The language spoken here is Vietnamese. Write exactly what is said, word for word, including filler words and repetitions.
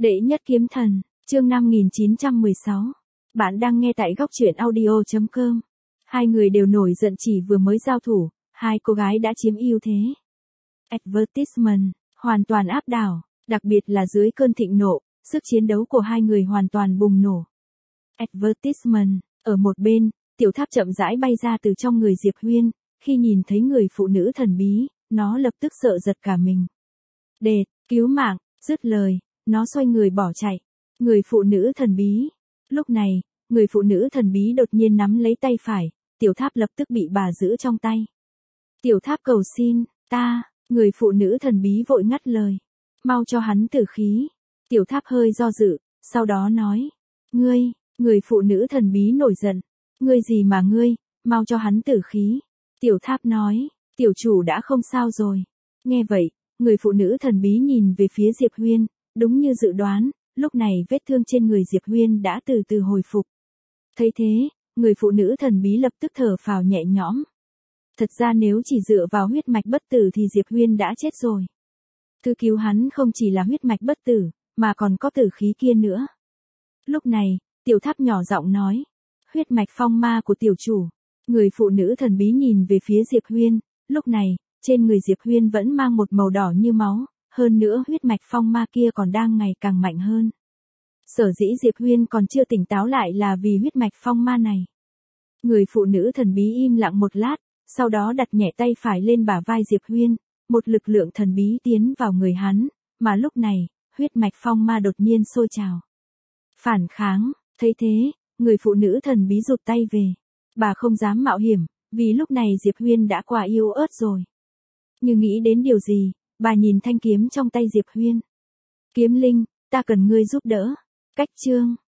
Đệ nhất kiếm thần, chương năm nghìn chín trăm mười sáu. Bạn đang nghe tại góc truyện audio chấm com. Hai người đều nổi giận chỉ vừa mới giao thủ, hai cô gái đã chiếm ưu thế. Advertisement, hoàn toàn áp đảo, đặc biệt là dưới cơn thịnh nộ, sức chiến đấu của hai người hoàn toàn bùng nổ. Advertisement, ở một bên, Tiểu Tháp chậm rãi bay ra từ trong người Diệp Huyên, khi nhìn thấy người phụ nữ thần bí, nó lập tức sợ giật cả mình. Đệt, cứu mạng, dứt lời, nó xoay người bỏ chạy. Người phụ nữ thần bí. Lúc này, người phụ nữ thần bí đột nhiên nắm lấy tay phải, Tiểu Tháp lập tức bị bà giữ trong tay. Tiểu Tháp cầu xin, ta, người phụ nữ thần bí vội ngắt lời. Mau cho hắn tử khí. Tiểu Tháp hơi do dự, sau đó nói. Ngươi, người phụ nữ thần bí nổi giận. Ngươi gì mà ngươi, mau cho hắn tử khí. Tiểu Tháp nói, tiểu chủ đã không sao rồi. Nghe vậy, người phụ nữ thần bí nhìn về phía Diệp Huyên, đúng như dự đoán, lúc này vết thương trên người Diệp Huyên đã từ từ hồi phục. Thấy thế, người phụ nữ thần bí lập tức thở phào nhẹ nhõm. Thật ra nếu chỉ dựa vào huyết mạch bất tử thì Diệp Huyên đã chết rồi. Thứ cứu hắn không chỉ là huyết mạch bất tử, mà còn có tử khí kia nữa. Lúc này, Tiểu Tháp nhỏ giọng nói, huyết mạch phong ma của tiểu chủ. Người phụ nữ thần bí nhìn về phía Diệp Huyên, lúc này, trên người Diệp Huyên vẫn mang một màu đỏ như máu, hơn nữa huyết mạch phong ma kia còn đang ngày càng mạnh hơn. Sở dĩ Diệp Huyên còn chưa tỉnh táo lại là vì huyết mạch phong ma này. Người phụ nữ thần bí im lặng một lát, sau đó đặt nhẹ tay phải lên bả vai Diệp Huyên, một lực lượng thần bí tiến vào người hắn, mà lúc này, huyết mạch phong ma đột nhiên sôi trào. Phản kháng, thấy thế, người phụ nữ thần bí rụt tay về. Bà không dám mạo hiểm, vì lúc này Diệp Huyên đã quá yếu ớt rồi. Nhưng nghĩ đến điều gì, bà nhìn thanh kiếm trong tay Diệp Huyên. Kiếm linh, ta cần ngươi giúp đỡ. Cách chương,